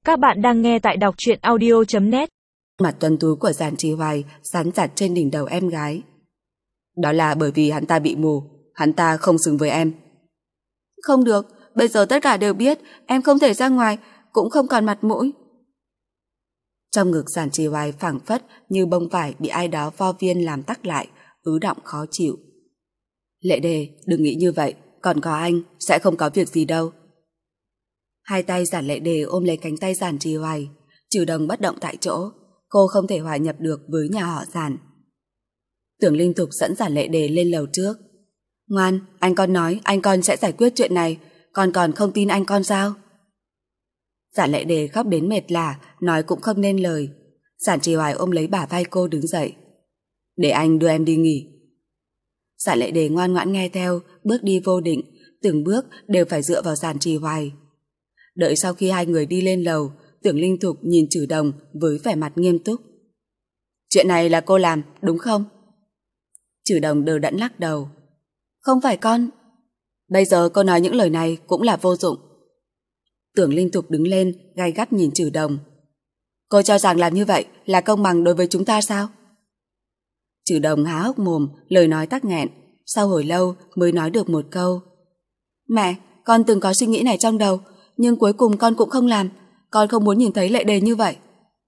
Các bạn đang nghe tại đọc truyện audio.net. Mặt tuấn tú của Giản Trì Hoài dán chặt trên đỉnh đầu em gái. Đó là bởi vì hắn ta bị mù, hắn ta không xứng với em. Không được, bây giờ tất cả đều biết em không thể ra ngoài, cũng không còn mặt mũi. Trong ngực Giản Trì Hoài phảng phất như bông vải bị ai đó vo viên làm tắc lại, ứ đọng khó chịu. Lệ Đề, đừng nghĩ như vậy, còn có anh, sẽ không có việc gì đâu. Hai tay Giản Lệ Đề ôm lấy cánh tay Giản Trì Hoài, Trừ Đồng bất động tại chỗ, cô không thể hòa nhập được với nhà họ Giản. Tưởng Linh Thục dẫn Giản Lệ Đề lên lầu trước. Ngoan, anh con nói anh con sẽ giải quyết chuyện này, con còn không tin anh con sao? Giản Lệ Đề khóc đến mệt lả, nói cũng không nên lời. Giản Trì Hoài ôm lấy bả vai cô đứng dậy. Để anh đưa em đi nghỉ. Giản Lệ Đề ngoan ngoãn nghe theo, bước đi vô định, từng bước đều phải dựa vào Giản Trì Hoài. Đợi sau khi hai người đi lên lầu, Tưởng Linh Thục nhìn Trừ Đồng với vẻ mặt nghiêm túc. Chuyện này là cô làm, đúng không? Trừ Đồng đờ đẫn lắc đầu. Không phải con. Bây giờ cô nói những lời này cũng là vô dụng. Tưởng Linh Thục đứng lên, gay gắt nhìn Trừ Đồng. Cô cho rằng làm như vậy là công bằng đối với chúng ta sao? Trừ Đồng há hốc mồm, lời nói tắc nghẹn, sau hồi lâu mới nói được một câu. Mẹ, con từng có suy nghĩ này trong đầu, nhưng cuối cùng con cũng không làm. Con không muốn nhìn thấy Lệ Đề như vậy.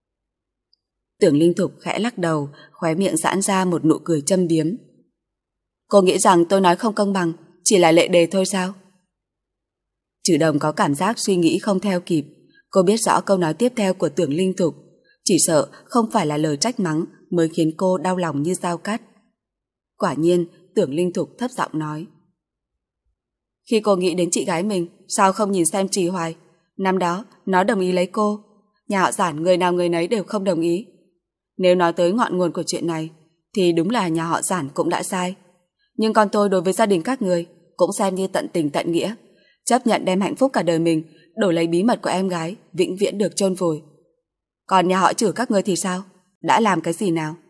Tưởng Linh Thục khẽ lắc đầu, khóe miệng giãn ra một nụ cười châm biếm. Cô nghĩ rằng tôi nói không công bằng chỉ là Lệ Đề thôi sao? Trừ Đồng có cảm giác suy nghĩ không theo kịp. Cô biết rõ câu nói tiếp theo của Tưởng Linh Thục, chỉ sợ không phải là lời trách mắng mới khiến cô đau lòng như dao cắt. Quả nhiên, Tưởng Linh Thục thấp giọng nói. Khi cô nghĩ đến chị gái mình, sao không nhìn xem Trì Hoài? Năm đó, nó đồng ý lấy cô. Nhà họ Giản người nào người nấy đều không đồng ý. Nếu nói tới ngọn nguồn của chuyện này, thì đúng là nhà họ Giản cũng đã sai. Nhưng con tôi đối với gia đình các người cũng xem như tận tình tận nghĩa, chấp nhận đem hạnh phúc cả đời mình đổi lấy bí mật của em gái vĩnh viễn được chôn vùi. Còn nhà họ Trử các ngươi thì sao? Đã làm cái gì nào?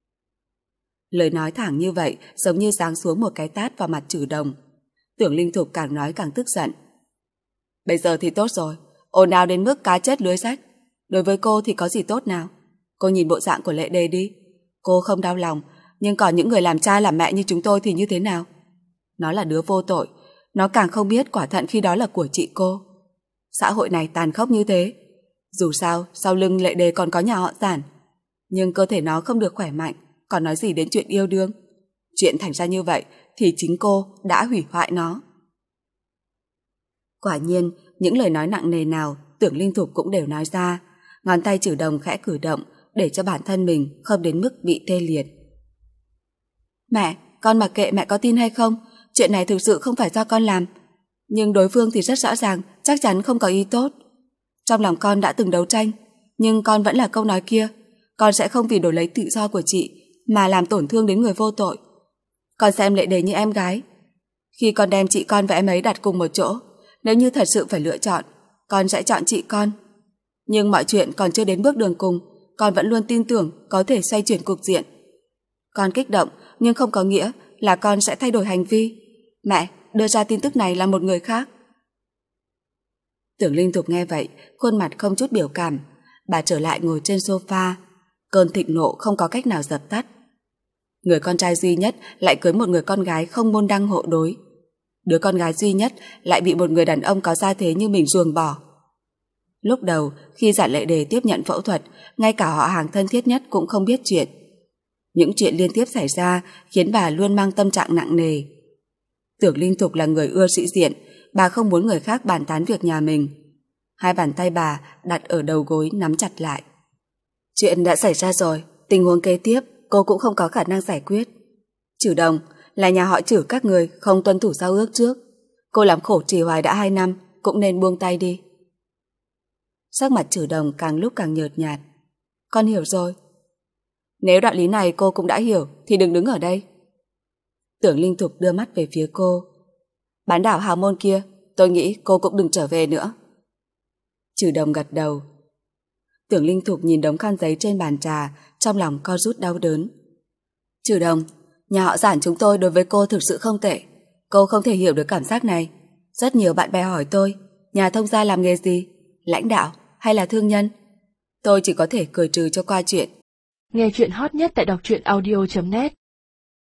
Lời nói thẳng như vậy giống như giáng xuống một cái tát vào mặt Trừ Đồng. Tưởng Linh Thục càng nói càng tức giận. Bây giờ thì tốt rồi, ồn ào đến mức cá chết lưới rách. Đối với cô thì có gì tốt nào? Cô nhìn bộ dạng của Lệ Đề đi. Cô không đau lòng, nhưng còn những người làm cha làm mẹ như chúng tôi thì như thế nào? Nó là đứa vô tội, nó càng không biết quả thận khi đó là của chị cô. Xã hội này tàn khốc như thế. Dù sao, sau lưng Lệ Đề còn có nhà họ Giản, nhưng cơ thể nó không được khỏe mạnh, còn nói gì đến chuyện yêu đương. Chuyện thành ra như vậy thì chính cô đã hủy hoại nó. Quả nhiên, những lời nói nặng nề nào Tưởng Linh Thục cũng đều nói ra. Ngón tay Trừ Đồng khẽ cử động để cho bản thân mình không đến mức bị tê liệt. Mẹ, con mặc kệ mẹ có tin hay không, chuyện này thực sự không phải do con làm. Nhưng đối phương thì rất rõ ràng, chắc chắn không có ý tốt. Trong lòng con đã từng đấu tranh, nhưng con vẫn là câu nói kia. Con sẽ không vì đổi lấy tự do của chị mà làm tổn thương đến người vô tội. Con xem Lệ Đề như em gái. Khi con đem chị con và em ấy đặt cùng một chỗ, nếu như thật sự phải lựa chọn, con sẽ chọn chị con. Nhưng mọi chuyện còn chưa đến bước đường cùng, con vẫn luôn tin tưởng có thể xoay chuyển cục diện. Con kích động, nhưng không có nghĩa là con sẽ thay đổi hành vi. Mẹ, đưa ra tin tức này là một người khác. Tưởng Linh Thục nghe vậy, khuôn mặt không chút biểu cảm. Bà trở lại ngồi trên sofa. Cơn thịnh nộ không có cách nào dập tắt. Người con trai duy nhất lại cưới một người con gái không môn đăng hộ đối. Đứa con gái duy nhất lại bị một người đàn ông có gia thế như mình ruồng bỏ. Lúc đầu, khi Giản Lệ Đề tiếp nhận phẫu thuật, ngay cả họ hàng thân thiết nhất cũng không biết chuyện. Những chuyện liên tiếp xảy ra khiến bà luôn mang tâm trạng nặng nề. Tưởng Linh Thục là người ưa sĩ diện, bà không muốn người khác bàn tán việc nhà mình. Hai bàn tay bà đặt ở đầu gối nắm chặt lại. Chuyện đã xảy ra rồi, tình huống kế tiếp cô cũng không có khả năng giải quyết. Trừ Đồng, là nhà họ Trử các người không tuân thủ giao ước trước. Cô làm khổ Trì Hoài đã 2 năm, cũng nên buông tay đi. Sắc mặt Trừ Đồng càng lúc càng nhợt nhạt. Con hiểu rồi. Nếu đạo lý này cô cũng đã hiểu thì đừng đứng ở đây. Tưởng Linh Thục đưa mắt về phía cô. Bán đảo hào môn kia, tôi nghĩ cô cũng đừng trở về nữa. Trừ Đồng gật đầu. Tưởng Linh Thục nhìn đống khăn giấy trên bàn trà, trong lòng co rút đau đớn. Trừ Đồng, nhà họ Giản chúng tôi đối với cô thực sự không tệ. Cô không thể hiểu được cảm giác này. Rất nhiều bạn bè hỏi tôi, nhà thông gia làm nghề gì? Lãnh đạo hay là thương nhân? Tôi chỉ có thể cười trừ cho qua chuyện. Nghe chuyện hot nhất tại đọc truyện audio.net